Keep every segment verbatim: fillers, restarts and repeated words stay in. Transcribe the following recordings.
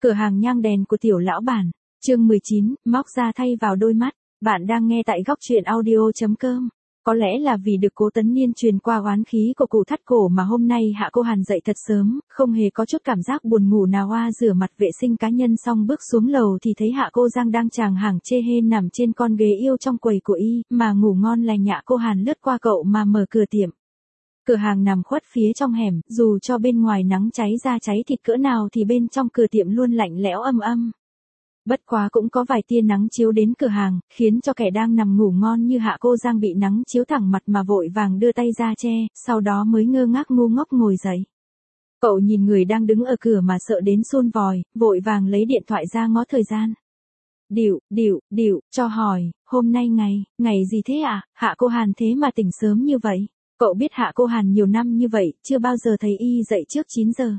Cửa hàng nhang đèn của tiểu lão bản, chương mười chín, móc ra thay vào đôi mắt. Bạn đang nghe tại góc truyện audio chấm com. Có lẽ là vì được Cố Tấn Niên truyền qua oán khí của cụ thắt cổ mà hôm nay Hạ Cô Hàn dậy thật sớm, không hề có chút cảm giác buồn ngủ nào. Hoa rửa mặt vệ sinh cá nhân xong bước xuống lầu thì thấy Hạ Cô Giang đang chàng hàng chê hê nằm trên con ghế yêu trong quầy của y, mà ngủ ngon lành. Hạ Cô Hàn lướt qua cậu mà mở cửa tiệm. Cửa hàng nằm khuất phía trong hẻm, dù cho bên ngoài nắng cháy ra cháy thịt cỡ nào thì bên trong cửa tiệm luôn lạnh lẽo âm âm. Bất quá cũng có vài tia nắng chiếu đến cửa hàng, khiến cho kẻ đang nằm ngủ ngon như Hạ Cô Giang bị nắng chiếu thẳng mặt mà vội vàng đưa tay ra che, sau đó mới ngơ ngác ngu ngốc ngồi dậy. Cậu nhìn người đang đứng ở cửa mà sợ đến sun vòi, vội vàng lấy điện thoại ra ngó thời gian. Điệu, điệu, điệu, cho hỏi, hôm nay ngày, ngày gì thế ạ? À? Hạ Cô Hàn thế mà tỉnh sớm như vậy. Cậu biết Hạ Cô Hàn nhiều năm như vậy, chưa bao giờ thấy y dậy trước chín giờ.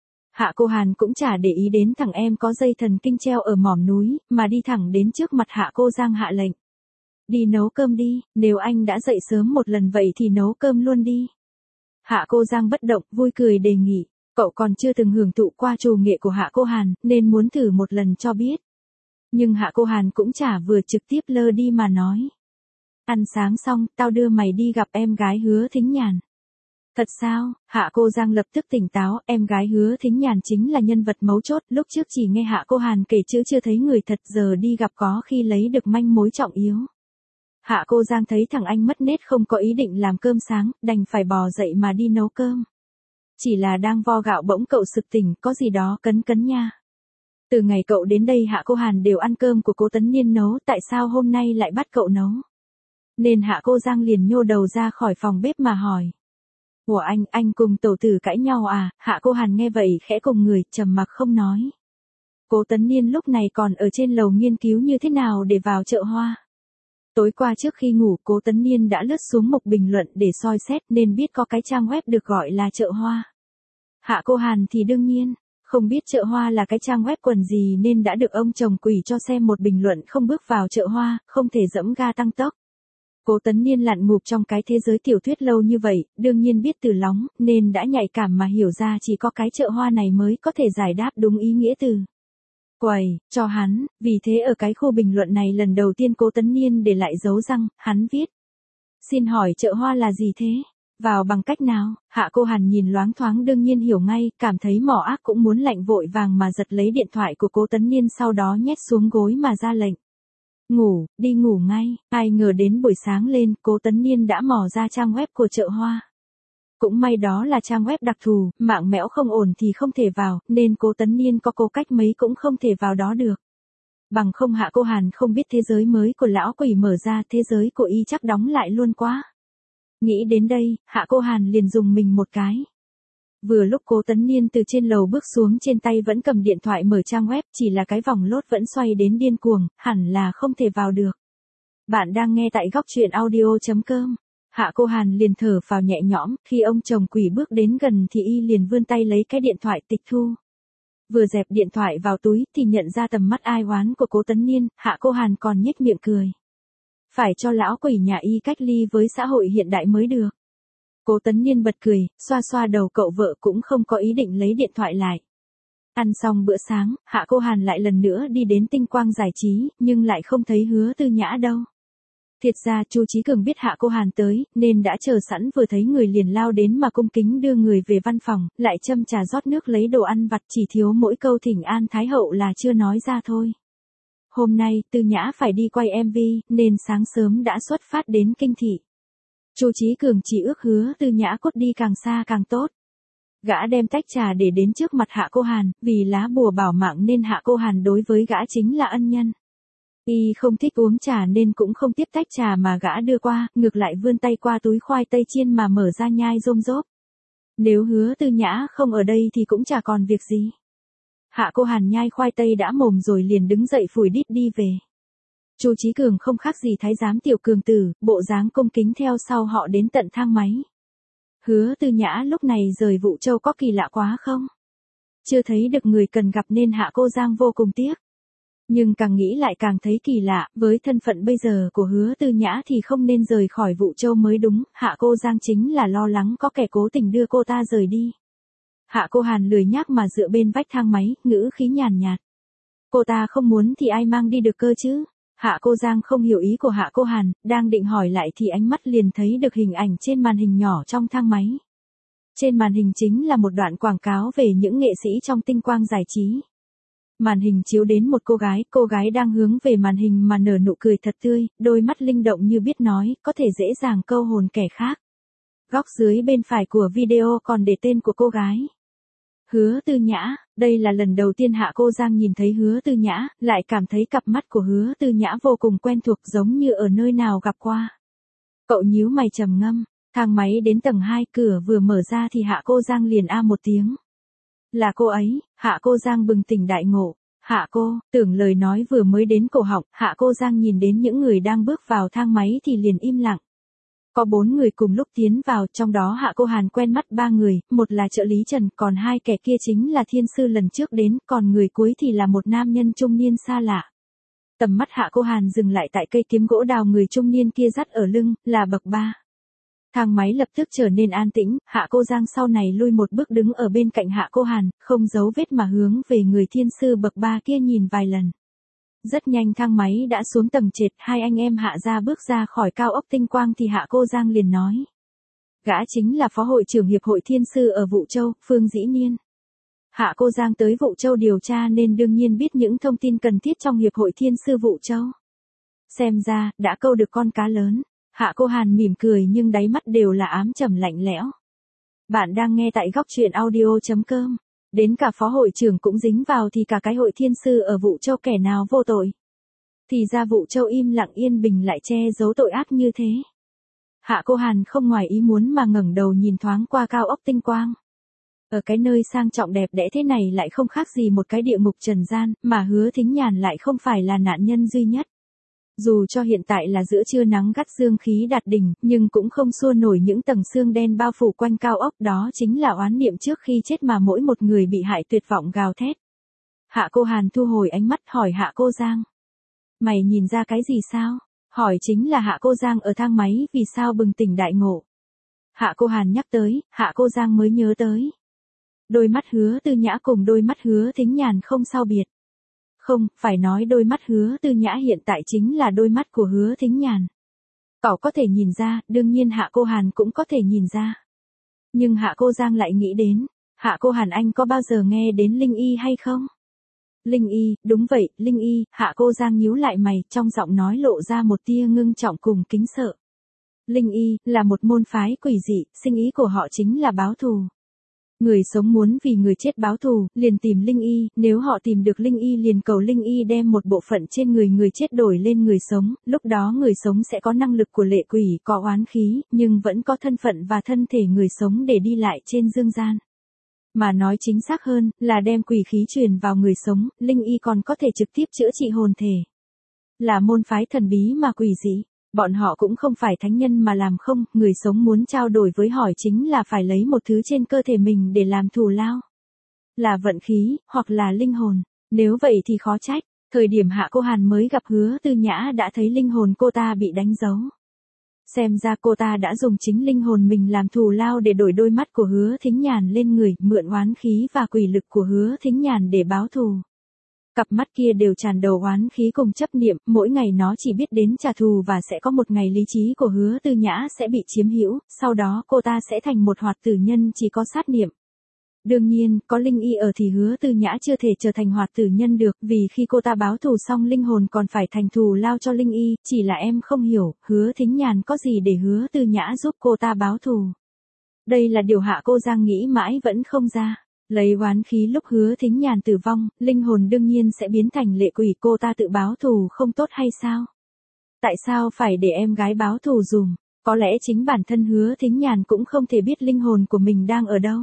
Hạ Cô Hàn cũng chả để ý đến thằng em có dây thần kinh treo ở mỏm núi, mà đi thẳng đến trước mặt Hạ Cô Giang hạ lệnh. Đi nấu cơm đi, nếu anh đã dậy sớm một lần vậy thì nấu cơm luôn đi. Hạ Cô Giang bất động, vui cười đề nghị, cậu còn chưa từng hưởng thụ qua trù nghệ của Hạ Cô Hàn, nên muốn thử một lần cho biết. Nhưng Hạ Cô Hàn cũng chả vừa trực tiếp lơ đi mà nói. Ăn sáng xong, tao đưa mày đi gặp em gái Hứa Thính Nhàn. Thật sao? Hạ Cô Giang lập tức tỉnh táo, em gái Hứa Thính Nhàn chính là nhân vật mấu chốt, lúc trước chỉ nghe Hạ Cô Hàn kể chứ chưa thấy người thật, giờ đi gặp có khi lấy được manh mối trọng yếu. Hạ Cô Giang thấy thằng anh mất nết không có ý định làm cơm sáng, đành phải bò dậy mà đi nấu cơm. Chỉ là đang vo gạo bỗng cậu sực tỉnh, có gì đó cấn cấn nha. Từ ngày cậu đến đây Hạ Cô Hàn đều ăn cơm của Cố Tấn Niên nấu, tại sao hôm nay lại bắt cậu nấu? Nên Hạ Cô Giang liền nhô đầu ra khỏi phòng bếp mà hỏi. Ủa anh, anh cùng tẩu tử cãi nhau à? Hạ Cô Hàn nghe vậy khẽ cùng người, trầm mặc không nói. Cố Tấn Niên lúc này còn ở trên lầu nghiên cứu như thế nào để vào chợ hoa. Tối qua trước khi ngủ Cố Tấn Niên đã lướt xuống mục bình luận để soi xét nên biết có cái trang web được gọi là chợ hoa. Hạ Cô Hàn thì đương nhiên, không biết chợ hoa là cái trang web quần gì nên đã được ông chồng quỷ cho xem một bình luận không bước vào chợ hoa, không thể dẫm ga tăng tốc. Cố Tấn Niên lặn ngụp trong cái thế giới tiểu thuyết lâu như vậy, đương nhiên biết từ lóng, nên đã nhạy cảm mà hiểu ra chỉ có cái chợ hoa này mới có thể giải đáp đúng ý nghĩa từ quầy, cho hắn, vì thế ở cái khu bình luận này lần đầu tiên Cố Tấn Niên để lại dấu răng, hắn viết. Xin hỏi chợ hoa là gì thế? Vào bằng cách nào? Hạ Cô Hàn nhìn loáng thoáng đương nhiên hiểu ngay, cảm thấy mỏ ác cũng muốn lạnh vội vàng mà giật lấy điện thoại của Cố Tấn Niên sau đó nhét xuống gối mà ra lệnh. Ngủ, đi ngủ ngay, ai ngờ đến buổi sáng lên, Cố Tấn Niên đã mò ra trang web của chợ hoa. Cũng may đó là trang web đặc thù, mạng mẽo không ổn thì không thể vào, nên Cố Tấn Niên có cố cách mấy cũng không thể vào đó được. Bằng không Hạ Cô Hàn không biết thế giới mới của lão quỷ mở ra, thế giới của y chắc đóng lại luôn quá. Nghĩ đến đây, Hạ Cô Hàn liền dùng mình một cái. Vừa lúc Cố Tấn Niên từ trên lầu bước xuống trên tay vẫn cầm điện thoại mở trang web, chỉ là cái vòng lốt vẫn xoay đến điên cuồng, hẳn là không thể vào được. Bạn đang nghe tại góc truyện audio chấm com. Hạ Cô Hàn liền thở phào nhẹ nhõm, khi ông chồng quỷ bước đến gần thì y liền vươn tay lấy cái điện thoại tịch thu. Vừa dẹp điện thoại vào túi thì nhận ra tầm mắt ai oán của Cố Tấn Niên, Hạ Cô Hàn còn nhếch miệng cười. Phải cho lão quỷ nhà y cách ly với xã hội hiện đại mới được. Cố Tấn Niên bật cười, xoa xoa đầu cậu vợ cũng không có ý định lấy điện thoại lại. Ăn xong bữa sáng, Hạ Cô Hàn lại lần nữa đi đến Tinh Quang giải trí, nhưng lại không thấy Hứa Tư Nhã đâu. Thiệt ra Chu Chí Cường biết Hạ Cô Hàn tới, nên đã chờ sẵn vừa thấy người liền lao đến mà cung kính đưa người về văn phòng, lại châm trà rót nước lấy đồ ăn vặt, chỉ thiếu mỗi câu thỉnh an Thái Hậu là chưa nói ra thôi. Hôm nay, Tư Nhã phải đi quay em vê, nên sáng sớm đã xuất phát đến Kinh Thị. Chu Chí Cường chỉ ước Hứa Tư Nhã cút đi càng xa càng tốt. Gã đem tách trà để đến trước mặt Hạ Cô Hàn, vì lá bùa bảo mạng nên Hạ Cô Hàn đối với gã chính là ân nhân. Y không thích uống trà nên cũng không tiếp tách trà mà gã đưa qua, ngược lại vươn tay qua túi khoai tây chiên mà mở ra nhai rôm rốp. Nếu Hứa Tư Nhã không ở đây thì cũng chả còn việc gì. Hạ Cô Hàn nhai khoai tây đã mồm rồi liền đứng dậy phủi đít đi về. Chu Chí Cường không khác gì thái giám tiểu cường tử, bộ dáng cung kính theo sau họ đến tận thang máy. Hứa Tư Nhã lúc này rời Vũ Châu có kỳ lạ quá không? Chưa thấy được người cần gặp nên Hạ Cô Giang vô cùng tiếc. Nhưng càng nghĩ lại càng thấy kỳ lạ, với thân phận bây giờ của Hứa Tư Nhã thì không nên rời khỏi Vũ Châu mới đúng, Hạ Cô Giang chính là lo lắng có kẻ cố tình đưa cô ta rời đi. Hạ Cô Hàn lười nhác mà dựa bên vách thang máy, ngữ khí nhàn nhạt. Cô ta không muốn thì ai mang đi được cơ chứ? Hạ Cô Giang không hiểu ý của Hạ Cô Hàn, đang định hỏi lại thì ánh mắt liền thấy được hình ảnh trên màn hình nhỏ trong thang máy. Trên màn hình chính là một đoạn quảng cáo về những nghệ sĩ trong tinh quang giải trí. Màn hình chiếu đến một cô gái, cô gái đang hướng về màn hình mà nở nụ cười thật tươi, đôi mắt linh động như biết nói, có thể dễ dàng câu hồn kẻ khác. Góc dưới bên phải của video còn để tên của cô gái. Hứa Tư Nhã, đây là lần đầu tiên Hạ Cô Giang nhìn thấy Hứa Tư Nhã, lại cảm thấy cặp mắt của Hứa Tư Nhã vô cùng quen thuộc giống như ở nơi nào gặp qua. Cậu nhíu mày trầm ngâm, thang máy đến tầng hai, cửa vừa mở ra thì Hạ Cô Giang liền a một tiếng. Là cô ấy, Hạ Cô Giang bừng tỉnh đại ngộ. Hạ cô, tưởng lời nói vừa mới đến cổ họng, Hạ Cô Giang nhìn đến những người đang bước vào thang máy thì liền im lặng. Có bốn người cùng lúc tiến vào, trong đó Hạ Cô Hàn quen mắt ba người, một là trợ lý Trần, còn hai kẻ kia chính là thiên sư lần trước đến, còn người cuối thì là một nam nhân trung niên xa lạ. Tầm mắt Hạ Cô Hàn dừng lại tại cây kiếm gỗ đào người trung niên kia dắt ở lưng, là bậc ba. Thang máy lập tức trở nên an tĩnh, Hạ Cô Giang sau này lui một bước đứng ở bên cạnh Hạ Cô Hàn, không giấu vết mà hướng về người thiên sư bậc ba kia nhìn vài lần. Rất nhanh thang máy đã xuống tầng trệt, hai anh em Hạ gia bước ra khỏi cao ốc tinh quang thì Hạ Cô Giang liền nói. Gã chính là phó hội trưởng hiệp hội thiên sư ở Vũ Châu, Phương Dĩ Niên. Hạ Cô Giang tới Vũ Châu điều tra nên đương nhiên biết những thông tin cần thiết trong hiệp hội thiên sư Vũ Châu. Xem ra, đã câu được con cá lớn. Hạ Cô Hàn mỉm cười nhưng đáy mắt đều là ám trầm lạnh lẽo. Bạn đang nghe tại góc truyện audio chấm com. Đến cả phó hội trưởng cũng dính vào thì cả cái hội thiên sư ở Vũ Châu kẻ nào vô tội. Thì ra Vũ Châu im lặng yên bình lại che giấu tội ác như thế. Hạ Cô Hàn không ngoài ý muốn mà ngẩng đầu nhìn thoáng qua cao ốc tinh quang. Ở cái nơi sang trọng đẹp đẽ thế này lại không khác gì một cái địa ngục trần gian, mà Hứa Thính Nhàn lại không phải là nạn nhân duy nhất. Dù cho hiện tại là giữa trưa nắng gắt dương khí đạt đỉnh, nhưng cũng không xua nổi những tầng sương đen bao phủ quanh cao ốc, đó chính là oán niệm trước khi chết mà mỗi một người bị hại tuyệt vọng gào thét. Hạ Cô Hàn thu hồi ánh mắt hỏi Hạ Cô Giang. Mày nhìn ra cái gì sao? Hỏi chính là Hạ Cô Giang ở thang máy vì sao bừng tỉnh đại ngộ. Hạ Cô Hàn nhắc tới, Hạ Cô Giang mới nhớ tới. Đôi mắt Hứa Tư Nhã cùng đôi mắt Hứa Thính Nhàn không sao biệt. Không, phải nói đôi mắt Hứa Tư Nhã hiện tại chính là đôi mắt của Hứa Thính Nhàn. Cậu có thể nhìn ra, đương nhiên Hạ Cô Hàn cũng có thể nhìn ra. Nhưng Hạ Cô Giang lại nghĩ đến, Hạ Cô Hàn anh có bao giờ nghe đến Linh Y hay không? Linh Y, đúng vậy, Linh Y, Hạ Cô Giang nhíu lại mày, trong giọng nói lộ ra một tia ngưng trọng cùng kính sợ. Linh Y, là một môn phái quỷ dị, sinh ý của họ chính là báo thù. Người sống muốn vì người chết báo thù, liền tìm Linh Y, nếu họ tìm được Linh Y liền cầu Linh Y đem một bộ phận trên người người chết đổi lên người sống, lúc đó người sống sẽ có năng lực của lệ quỷ, có oán khí, nhưng vẫn có thân phận và thân thể người sống để đi lại trên dương gian. Mà nói chính xác hơn, là đem quỷ khí truyền vào người sống, Linh Y còn có thể trực tiếp chữa trị hồn thể. Là môn phái thần bí mà quỷ dị. Bọn họ cũng không phải thánh nhân mà làm không, người sống muốn trao đổi với hỏi chính là phải lấy một thứ trên cơ thể mình để làm thù lao. Là vận khí, hoặc là linh hồn. Nếu vậy thì khó trách, thời điểm Hạ Cô Hàn mới gặp Hứa Tư Nhã đã thấy linh hồn cô ta bị đánh dấu. Xem ra cô ta đã dùng chính linh hồn mình làm thù lao để đổi đôi mắt của Hứa Thính Nhàn lên người, mượn oán khí và quỷ lực của Hứa Thính Nhàn để báo thù. Cặp mắt kia đều tràn đầu oán khí cùng chấp niệm, mỗi ngày nó chỉ biết đến trả thù và sẽ có một ngày lý trí của Hứa Tư Nhã sẽ bị chiếm hữu, sau đó cô ta sẽ thành một hoạt tử nhân chỉ có sát niệm. Đương nhiên, có Linh Y ở thì Hứa Tư Nhã chưa thể trở thành hoạt tử nhân được, vì khi cô ta báo thù xong linh hồn còn phải thành thù lao cho Linh Y, chỉ là em không hiểu, Hứa Thính Nhàn có gì để Hứa Tư Nhã giúp cô ta báo thù. Đây là điều Hạ Cô Giang nghĩ mãi vẫn không ra. Lấy oán khí lúc Hứa Thính Nhàn tử vong, linh hồn đương nhiên sẽ biến thành lệ quỷ, cô ta tự báo thù không tốt hay sao? Tại sao phải để em gái báo thù dùm? Có lẽ chính bản thân Hứa Thính Nhàn cũng không thể biết linh hồn của mình đang ở đâu.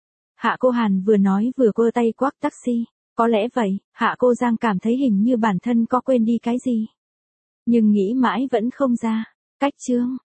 Hạ Cô Hàn vừa nói vừa quơ tay quắc taxi. Có lẽ vậy, Hạ Cô Giang cảm thấy hình như bản thân có quên đi cái gì. Nhưng nghĩ mãi vẫn không ra. Cách chương.